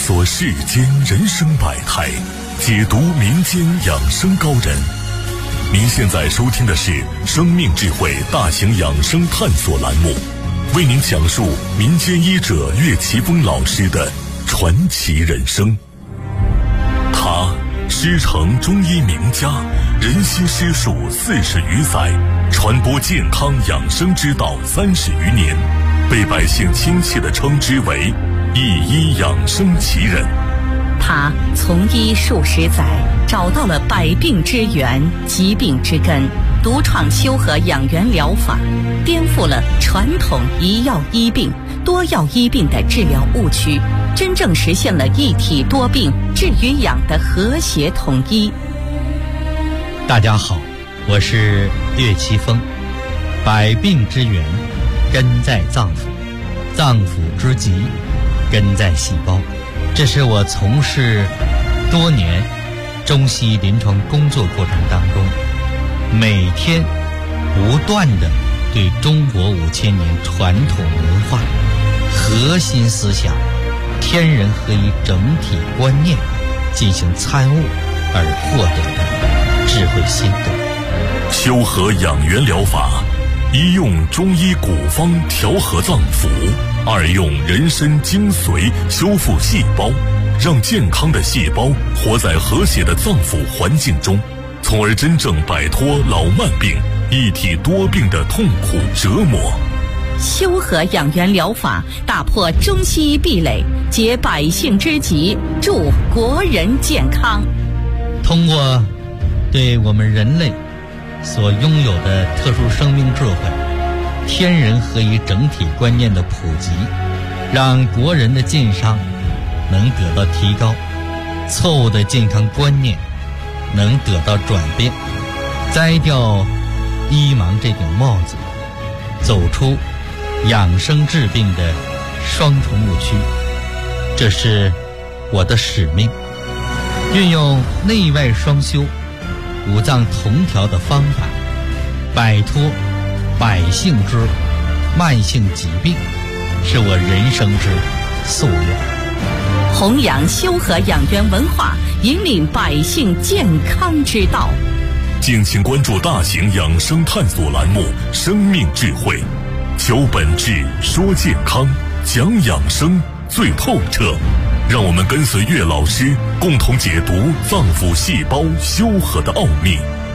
索世间人生百态，解读民间养生高人。您现在收听的是生命智慧大型养生探索栏目，为您讲述民间医者岳奇峰老师的传奇人生。他师承中医名家，人心师术40余载，传播健康养生之道30余年，被百姓亲切地称之为一医养生奇人。 他从医数十载，找到了百病之源、疾病之根，独创修和养元疗法，颠覆了传统一药医病、多药医病的治疗误区，真正实现了一体多病、治与养的和谐统一。 大家好，我是岳奇峰。百病之源根在脏腑，脏腑之疾根在细胞。这是我从事多年中西医临床工作过程当中，每天不断地对中国5000年传统文化核心思想天人合一整体观念进行参悟而获得的智慧心得。 修和养元疗法，一用中医古方调和脏腑，二用人参精髓修复细胞，让健康的细胞活在和谐的脏腑环境中，从而真正摆脱老慢病、一体多病的痛苦折磨。 修和养元疗法打破中西医壁垒，解百姓之急，助国人健康。 通过对我们人类所拥有的特殊生命智慧、天人合一整体观念的普及，让国人的健康能得到提高，错误的健康观念能得到转变，摘掉医盲这顶帽子，走出养生治病的双重误区。这是我的使命，运用内外双修、五脏同调的方法，摆脱百姓之慢性疾病，是我人生之夙愿。 弘扬修和养元文化，引领百姓健康之道。 敬请关注大型养生探索栏目《生命智慧》，求本质，说健康，讲养生最透彻。让我们跟随岳老师，共同解读脏腑细胞修和的奥秘。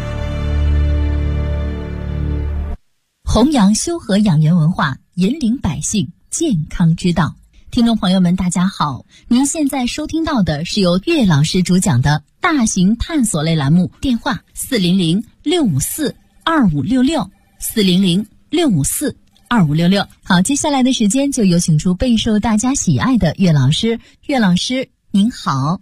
弘扬修和养元文化，引领百姓健康之道。听众朋友们，大家好，您现在收听到的是由岳老师主讲的大型探索类栏目，电话400-654-2566 400-654-2566。好，接下来的时间就有请出备受大家喜爱的岳老师。岳老师您好。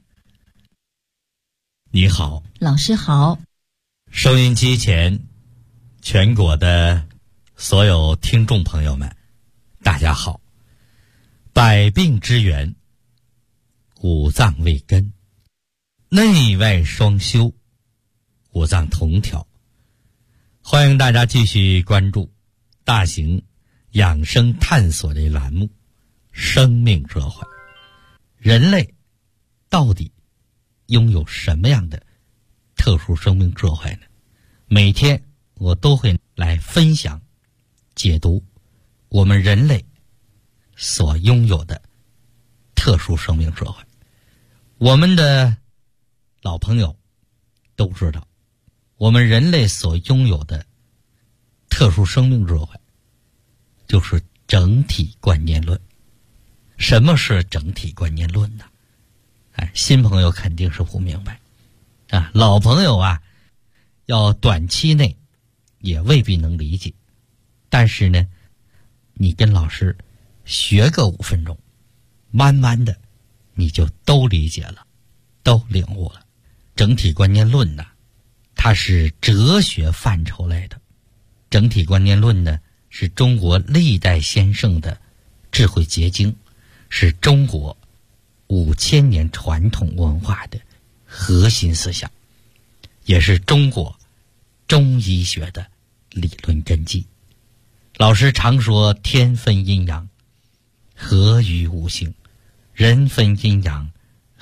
你好， 老师好。 收音机前全国的所有听众朋友们，大家好。百病之源，五脏为根，内外双修，五脏同调。欢迎大家继续关注大型养生探索类栏目《生命智慧》。人类到底拥有什么样的特殊生命智慧呢？每天我都会来分享、解读我们人类所拥有的特殊生命智慧。我们的老朋友都知道，我们人类所拥有的特殊生命智慧就是整体观念论。什么是整体观念论呢？新朋友肯定是不明白啊，老朋友啊，要短期内也未必能理解，但是呢，你跟老师学个5分钟，慢慢的你就都理解了，都领悟了。整体观念论呢，它是哲学范畴类的。整体观念论呢，是中国历代先圣的智慧结晶，是中国5000年传统文化的核心思想，也是中国中医学的理论根基。老师常说天分阴阳，合于五行，人分阴阳，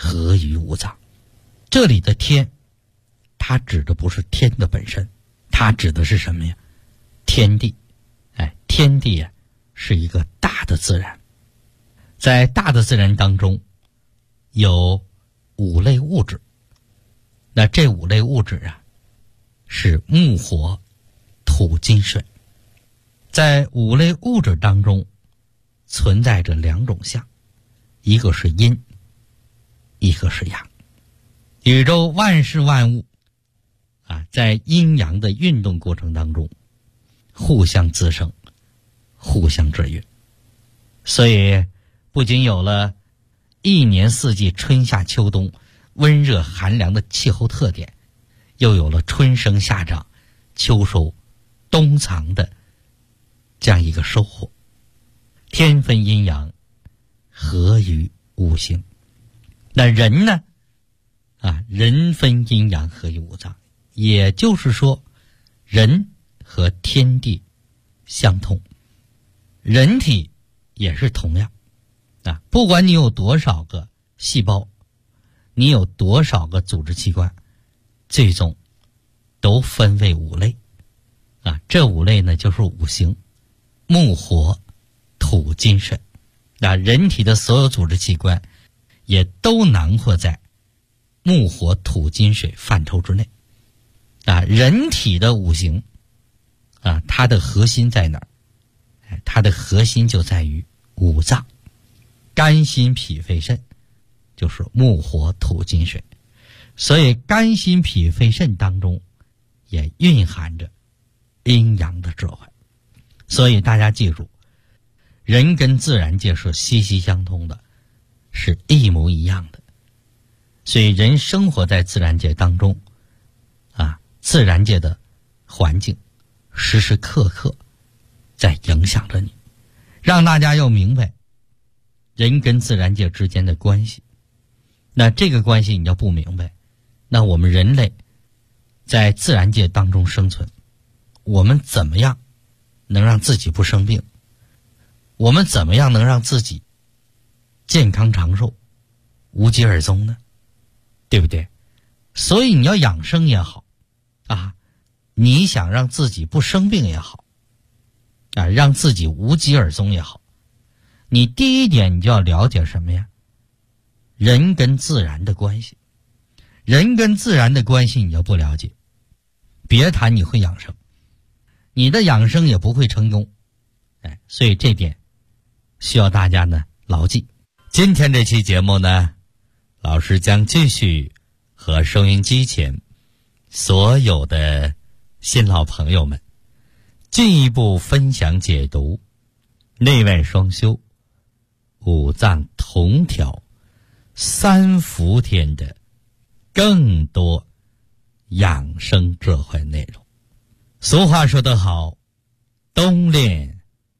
合于五脏。这里的天，它指的不是天的本身，它指的是什么呀？天地。天地啊，是一个大的自然，在大的自然当中有5类物质。那这5类物质啊，是木火土金水。在5类物质当中存在着2种相，一个是阴，一个是阳。宇宙万事万物在阴阳的运动过程当中互相滋生，互相制约。所以不仅有了一年四季春夏秋冬温热寒凉的气候特点，又有了春生夏长秋收冬藏的这样一个收获。天分阴阳，合于五行。那人呢人分阴阳，合于五脏。也就是说，人和天地相通，人体也是同样不管你有多少个细胞，你有多少个组织器官，最终都分为5类这5类呢就是五行：木火土金水。人体的所有组织器官也都囊括在木火土金水范畴之内人体的五行它的核心在哪儿？它的核心就在于五脏，肝心脾肺肾就是木火土金水。所以肝心脾肺肾当中也蕴含着阴阳的智慧。所以大家记住，人跟自然界是息息相通的，是一模一样的。所以人生活在自然界当中自然界的环境时时刻刻在影响着你，让大家要明白人跟自然界之间的关系。那这个关系你要不明白，那我们人类在自然界当中生存，我们怎么样能让自己不生病？我们怎么样能让自己健康长寿、无疾而终呢？对不对？所以你要养生也好你想让自己不生病也好让自己无疾而终也好，你第一点你就要了解什么呀？人跟自然的关系。人跟自然的关系你要不了解，别谈你会养生，你的养生也不会成功。所以这点需要大家呢牢记。今天这期节目呢，老师将继续和收音机前所有的新老朋友们进一步分享解读内外双修、五脏同调、三伏天的更多养生智慧内容。俗话说得好，冬练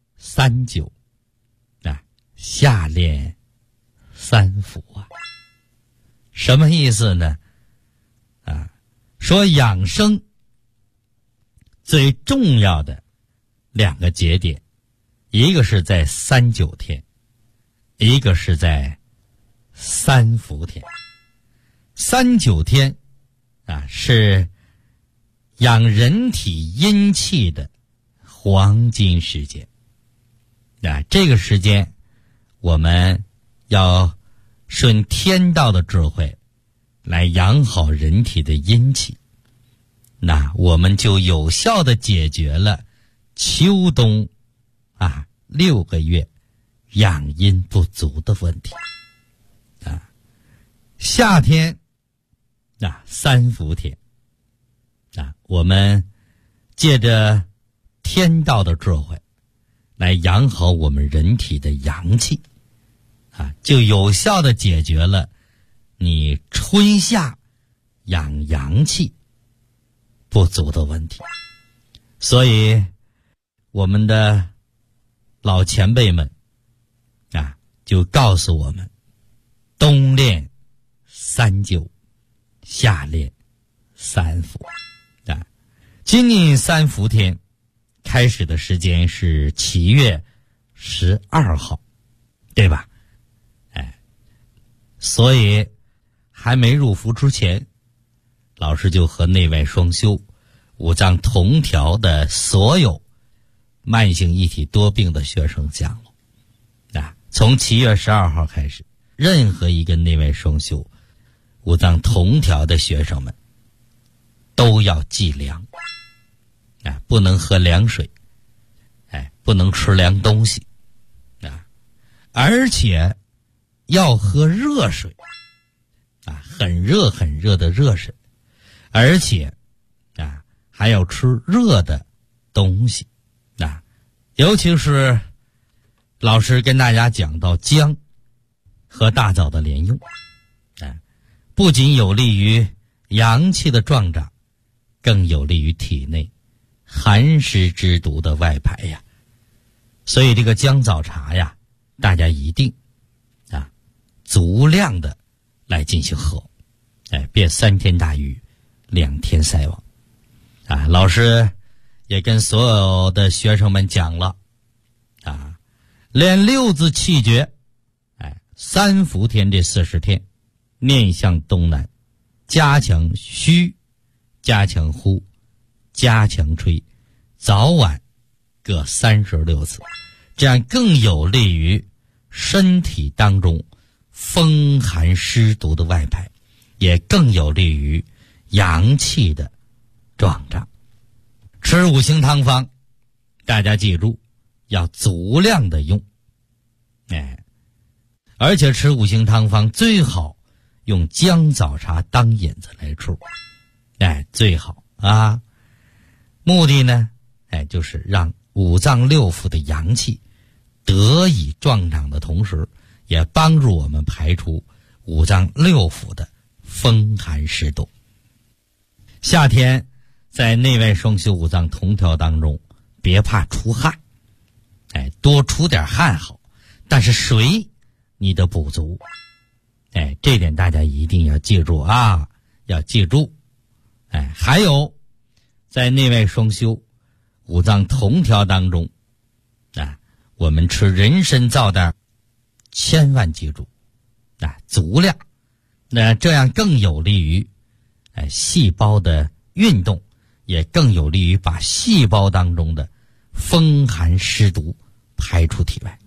3灸夏练3伏什么意思呢？说养生最重要的2个节点，一个是在3灸天，一个是在3伏天。3灸天是养人体阴气的黄金时间这个时间我们要顺天道的智慧来养好人体的阴气，那我们就有效地解决了秋冬6个月养阴不足的问题夏天3伏天我们借着天道的智慧来养好我们人体的阳气就有效地解决了你春夏养阳气不足的问题。所以我们的老前辈们就告诉我们，冬练3灸，夏练3伏今年3伏天开始的时间是7月12号，对吧？所以还没入伏之前，老师就和内外双修、五脏同调的所有慢性一体多病的学生讲了。从7月12号开始，任何一个内外双修、五脏同调的学生们都要忌凉，不能喝凉水，不能吃凉东西，而且要喝热水，很热很热的热水，而且还要吃热的东西，尤其是老师跟大家讲到姜和大枣的连用，不仅有利于阳气的壮长，更有利于体内寒湿之毒的外排呀。所以这个姜枣茶呀，大家一定足量的来进行喝，别3天打鱼2天晒网。老师也跟所有的学生们讲了，练6字气诀，3伏天这40天，面向东南，加强虚，加强呼，加强吹，早晚各36次，这样更有利于身体当中风寒湿毒的外排，也更有利于阳气的壮长。吃五行汤方，大家记住要足量的用，而且吃五行汤方最好用姜枣茶当引子来吃，最好目的呢，就是让五脏六腑的阳气得以壮长的同时，也帮助我们排除五脏六腑的风寒湿毒。夏天在内外双修五脏同调当中，别怕出汗，多出点汗好，但是水你得补足，这点大家一定要记住要记住。还有在内外双修五脏同调当中，我们吃人参皂蛋千万记住，足量，这样更有利于细胞的运动，也更有利于把细胞当中的风寒湿毒排出体外。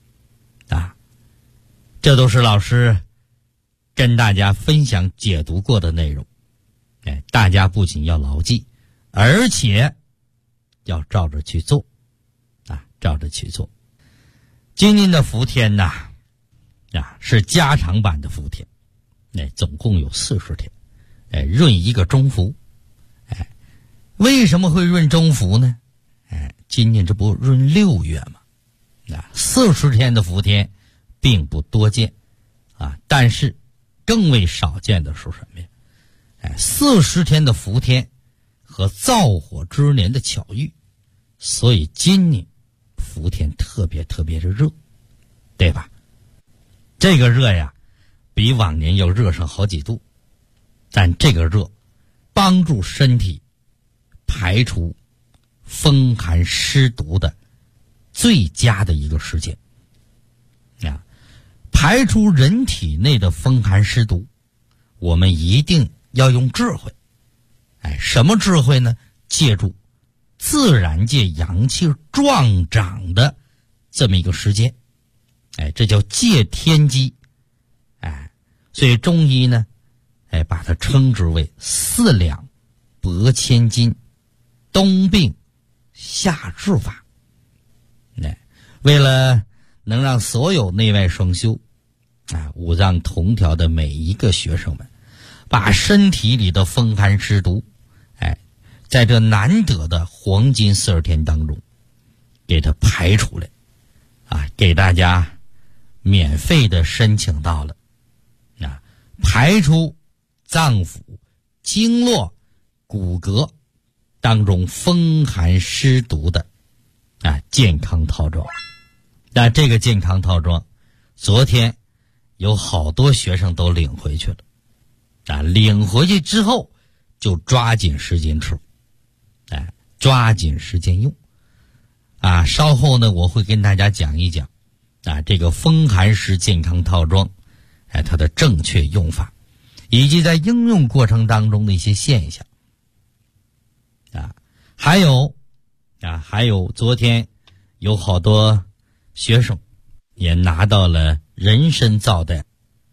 这都是老师跟大家分享解读过的内容，大家不仅要牢记，而且要照着去做，照着去做。今年的伏天是加长版的伏天，总共有40天，闰一个中伏。为什么会闰中伏呢？今年这不闰6月吗？40天的伏天并不多见但是更为少见的是什么呀？40天的伏天和燥火之年的巧遇，所以今年伏天特别特别的热，对吧？这个热呀，比往年要热上好几度，但这个热帮助身体排除风寒湿毒的最佳的一个时间排除人体内的风寒湿毒，我们一定要用智慧。什么智慧呢？借助自然界阳气壮长的这么一个时间，这叫借天机。所以中医呢，把它称之为4两拨千斤，冬病夏治法。为了能让所有内外双修五脏同调的每一个学生们，把身体里的风寒湿毒在这难得的黄金40天当中给它排出来给大家免费的申请到了排出脏腑经络骨骼当中风寒湿毒的健康套装。那这个健康套装昨天有好多学生都领回去了领回去之后就抓紧时间吃，抓紧时间用稍后呢我会跟大家讲一讲这个风寒湿健康套装它的正确用法。 以及在应用过程当中的一些现象。还有昨天有好多学生也拿到了人参皂的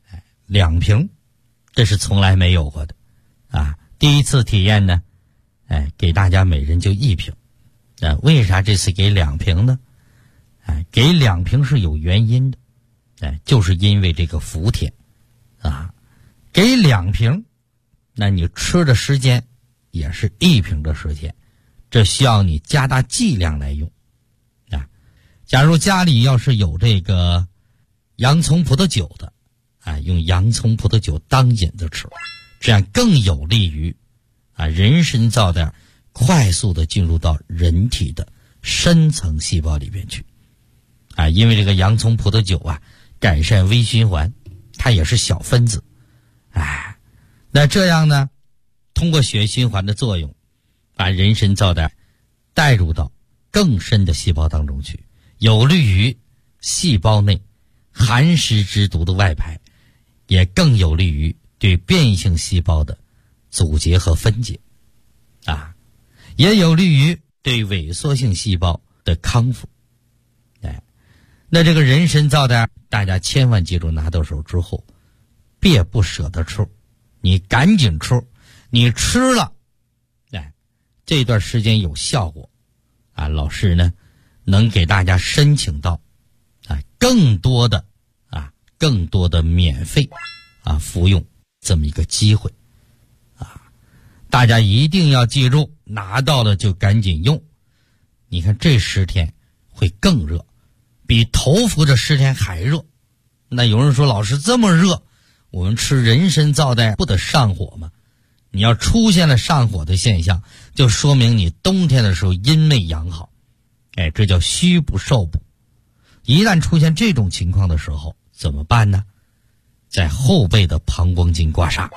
2瓶，这是从来没有过的第一次体验呢，给大家每人就1瓶。为啥这次给2瓶呢？给2瓶是有原因的，就是因为这个伏天给2瓶，那你吃的时间也是1瓶的时间，这需要你加大剂量来用假如家里要是有这个洋葱葡萄酒的用洋葱葡萄酒当引子吃，这样更有利于人参皂的快速的进入到人体的深层细胞里边去因为这个洋葱葡萄酒改善微循环，它也是小分子那这样呢，通过血液循环的作用，把人参皂的带入到更深的细胞当中去，有利于细胞内寒湿之毒的外排，也更有利于对变异性细胞的阻截和分解也有利于对萎缩性细胞的康复那这个人参皂的大家千万记住，拿到手之后别不舍得吃，你赶紧吃，你吃了这段时间有效果老师呢能给大家申请到更多的免费服用这么一个机会大家一定要记住，拿到了就赶紧用。你看这10天会更热，比头伏这10天还热。那有人说老师这么热，我们吃人参皂的不得上火吗？你要出现了上火的现象，就说明你冬天的时候阴没养好这叫虚不受补。一旦出现这种情况的时候怎么办呢？在后背的膀胱经刮痧，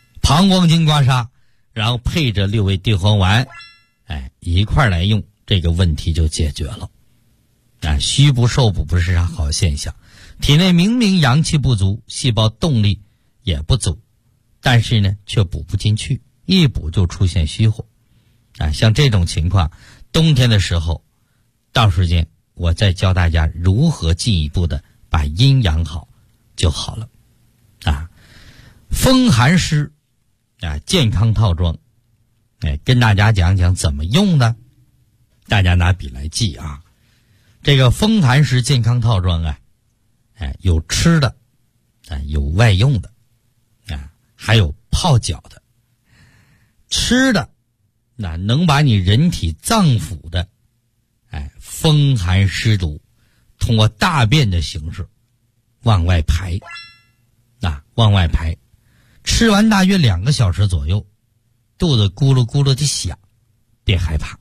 然后配着6味地黄丸一块来用，这个问题就解决了虚不受补不是啥好现象，体内明明阳气不足，细胞动力也不足，但是呢却补不进去，一补就出现虚火像这种情况，冬天的时候到时间我再教大家如何进一步的把阴养好就好了风寒湿健康套装跟大家讲讲怎么用呢？大家拿笔来记这个风寒湿健康套装有吃的有外用的还有泡脚的。吃的那能把你人体脏腑的风寒湿毒通过大便的形式往外排吃完大约2个小时左右，肚子咕噜咕噜的响，别害怕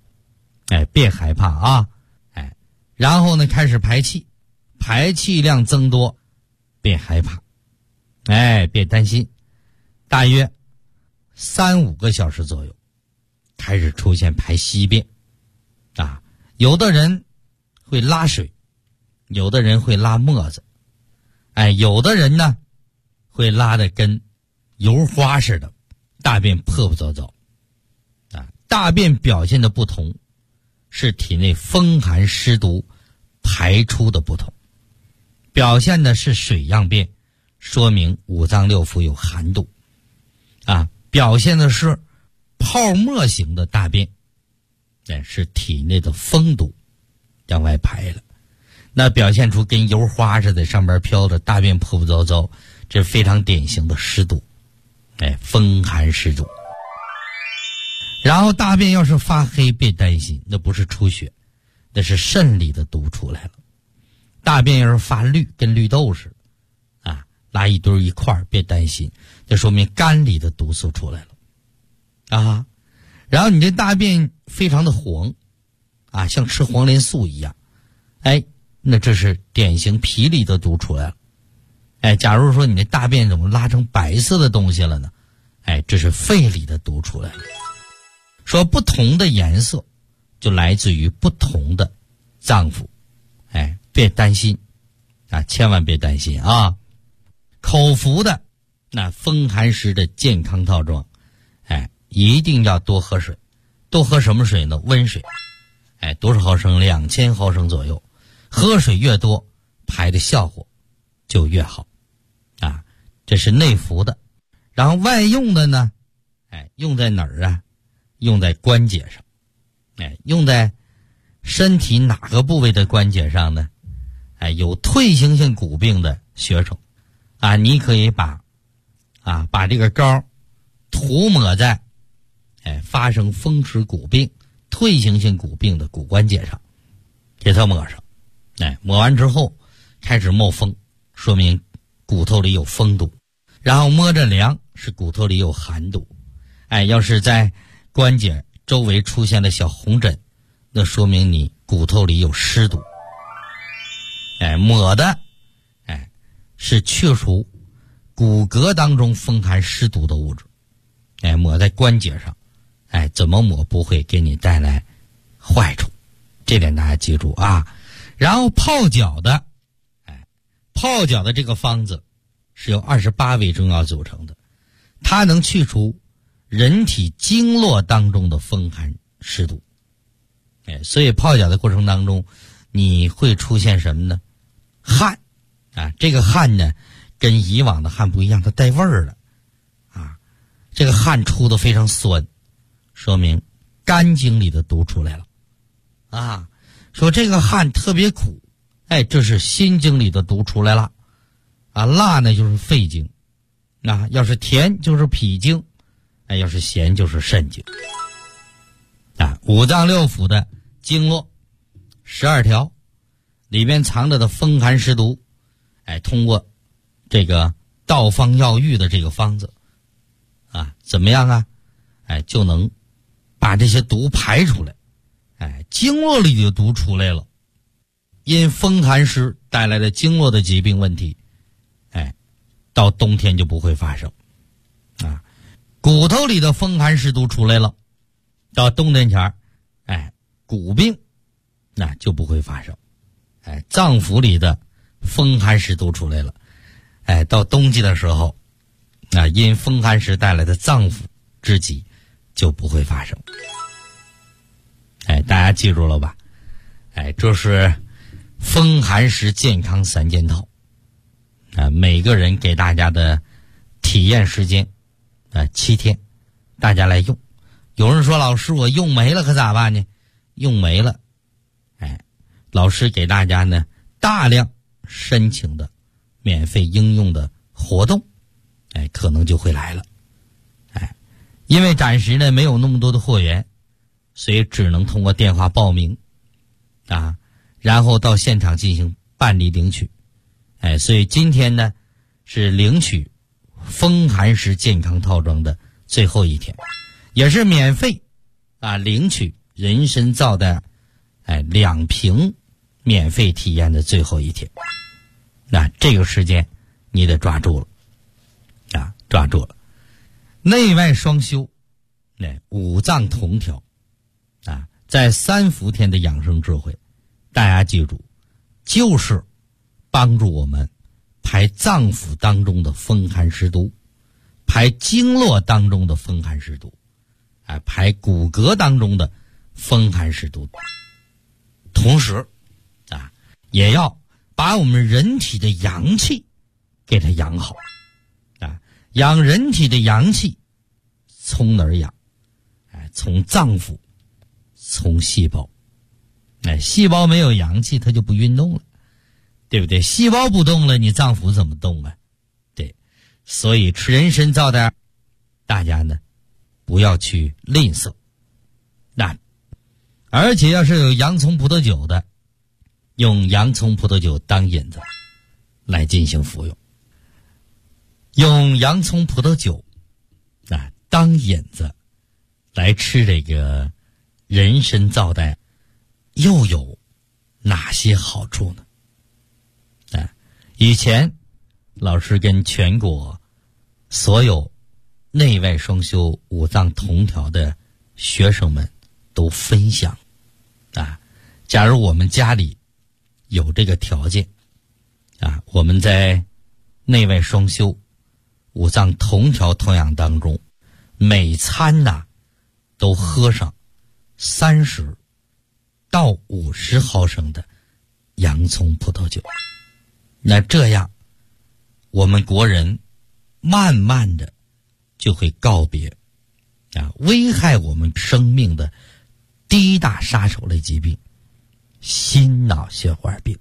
然后呢开始排气，排气量增多，别害怕别担心，大约3-5个小时左右开始出现排稀便有的人会拉水，有的人会拉沫子有的人呢会拉的跟油花似的，大便破破糟糟大便表现的不同是体内风寒湿毒排出的不同，表现的是水样便，说明五脏六腑有寒毒表现的是泡沫型的大便，是体内的风毒向外排了。那表现出跟油花似的上边飘着，大便破破糟糟，这非常典型的湿毒风寒湿毒。然后大便要是发黑，别担心，那不是出血，那是肾里的毒出来了。大便要是发绿，跟绿豆似的拉一堆一块，别担心，这说明肝里的毒素出来了然后你这大便非常的黄像吃黄连素一样那这是典型脾里的毒出来了假如说你这大便怎么拉成白色的东西了呢？这是肺里的毒出来了。说不同的颜色就来自于不同的脏腑别担心千万别担心口服的那风寒湿的健康套装，一定要多喝水。多喝什么水呢？温水，多少毫升？2000毫升左右。喝水越多，排的效果就越好啊。这是内服的。然后外用的呢，用在哪儿啊？用在关节上。用在身体哪个部位的关节上呢？有退行性骨病的学生啊，你可以把这个膏涂抹在发生风湿骨病、退行性骨病的骨关节上，给它抹上。抹完之后开始冒风，说明骨头里有风毒。然后摸着凉，是骨头里有寒毒。要是在关节周围出现了小红疹，那说明你骨头里有湿毒。抹的是去除骨骼当中风寒湿毒的物质。抹在关节上，怎么抹不会给你带来坏处，这点大家记住啊。然后泡脚的，泡脚的这个方子是由28味中药组成的，它能去除人体经络当中的风寒湿毒。所以泡脚的过程当中，你会出现什么呢？汗这个汗呢，跟以往的汗不一样，它带味儿了这个汗出的非常酸，说明肝经里的毒出来了说这个汗特别苦，这是心经里的毒出来了辣呢就是肺经，要是甜就是脾经，要是咸就是肾经五脏六腑的经络12条里边藏着的风寒湿毒，通过这个道方药浴的这个方子怎么样啊？就能把这些毒排出来。经络里的毒出来了，因风寒湿带来的经络的疾病问题，到冬天就不会发生骨头里的风寒湿毒出来了，到冬天前骨病那就不会发生。脏腑里的风寒湿毒出来了，到冬季的时候因风寒湿带来的脏腑之疾就不会发生。大家记住了吧？这是风寒湿健康3件套每个人给大家的体验时间7天，大家来用。有人说老师我用没了可咋办呢？用没了老师给大家呢大量申请的免费应用的活动可能就会来了因为暂时呢没有那么多的货源，所以只能通过电话报名然后到现场进行办理领取所以今天呢是领取风寒湿健康套装的最后一天，也是免费领取人参皂苷2瓶免费体验的最后一天。这个时间你得抓住了抓住了。内外双修五脏同调在3伏天的养生智慧，大家记住，就是帮助我们排脏腑当中的风寒湿毒，排经络当中的风寒湿毒排骨骼当中的风寒湿毒，同时也要把我们人体的阳气给它养好养人体的阳气从哪儿养？从脏腑，从细胞。细胞没有阳气它就不运动了，对不对？细胞不动了，你脏腑怎么动啊？对，所以吃人参皂苷，大家呢不要去吝啬而且要是有洋葱葡萄酒的，用洋葱葡萄酒当引子来进行服用。用洋葱葡萄酒当引子来吃这个人参皂苷又有哪些好处呢？以前老师跟全国所有内外双修五脏同调的学生们都分享假如我们家里有这个条件我们在内外双修五脏同调同养当中，每餐呢都喝上30到50毫升的洋葱葡萄酒。那这样我们国人慢慢的就会告别危害我们生命的第一大杀手类疾病——心脑血管病。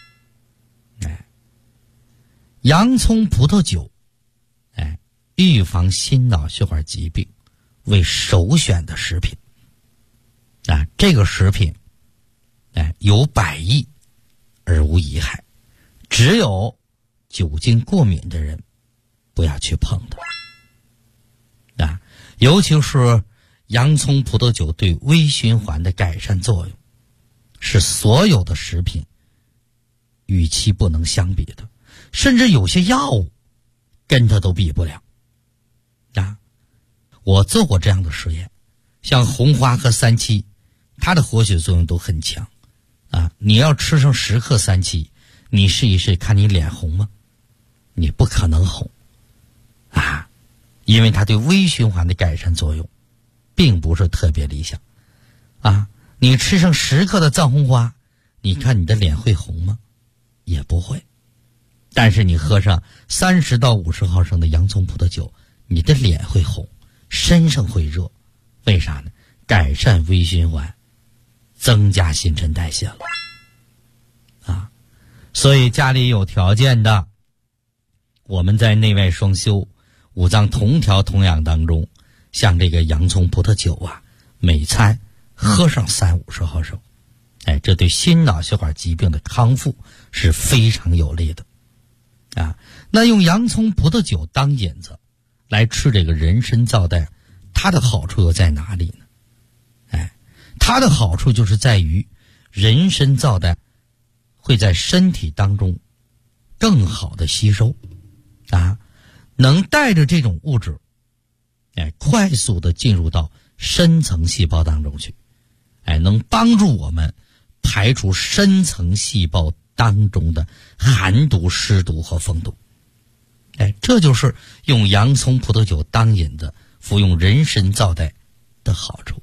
洋葱葡萄酒预防心脑血管疾病为首选的食品这个食品有百益而无一害，只有酒精过敏的人不要去碰它尤其是洋葱葡萄酒对微循环的改善作用是所有的食品与其不能相比的，甚至有些药物跟它都比不了我做过这样的实验，像红花和三七，它的活血作用都很强你要吃上10克三七，你试一试看你脸红吗？你不可能红因为它对微循环的改善作用并不是特别理想你吃上10克的藏红花，你看你的脸会红吗？也不会。但是你喝上30到50毫升的洋葱葡萄酒，你的脸会红，身上会热。为啥呢？改善微循环，增加新陈代谢了所以家里有条件的，我们在内外双修、五脏同调同养当中，像这个洋葱葡萄酒每餐喝上30-50毫升这对心脑血管疾病的康复是非常有利的那用洋葱葡萄酒当引子来吃这个人参皂苷，它的好处又在哪里呢？它的好处就是在于人参皂苷会在身体当中更好的吸收能带着这种物质快速的进入到深层细胞当中去能帮助我们排除深层细胞当中的寒毒、湿毒和风毒这就是用洋葱葡萄酒当引子服用人参皂苷的好处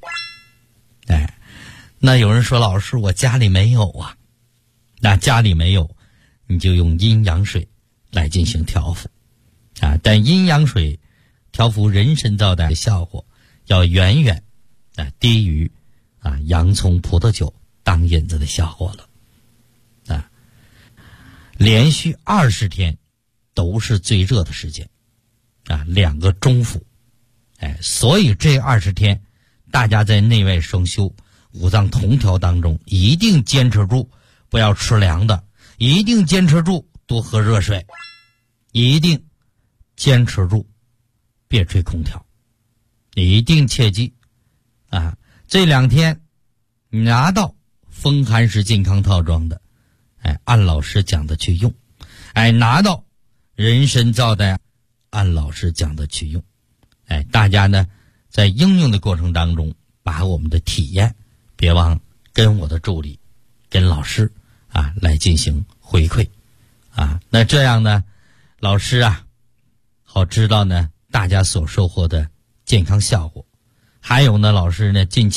那有人说，老师我家里没有那家里没有，你就用阴阳水来进行调服但阴阳水调服人参皂苷的效果要远远低于洋葱葡萄酒当引子的效果了连续20天都是最热的时间2个中服所以这20天大家在内外双修、五脏同调当中一定坚持住，不要吃凉的，一定坚持住多喝热水，一定坚持住别吹空调，一定切记这2天拿到风寒食健康套装的按老师讲的去用拿到人参皂苷按老师讲的去用大家呢在应用的过程当中把我们的体验别忘跟我的助理跟老师来进行回馈那这样呢老师好知道呢大家所收获的健康效果，还有呢老师呢近期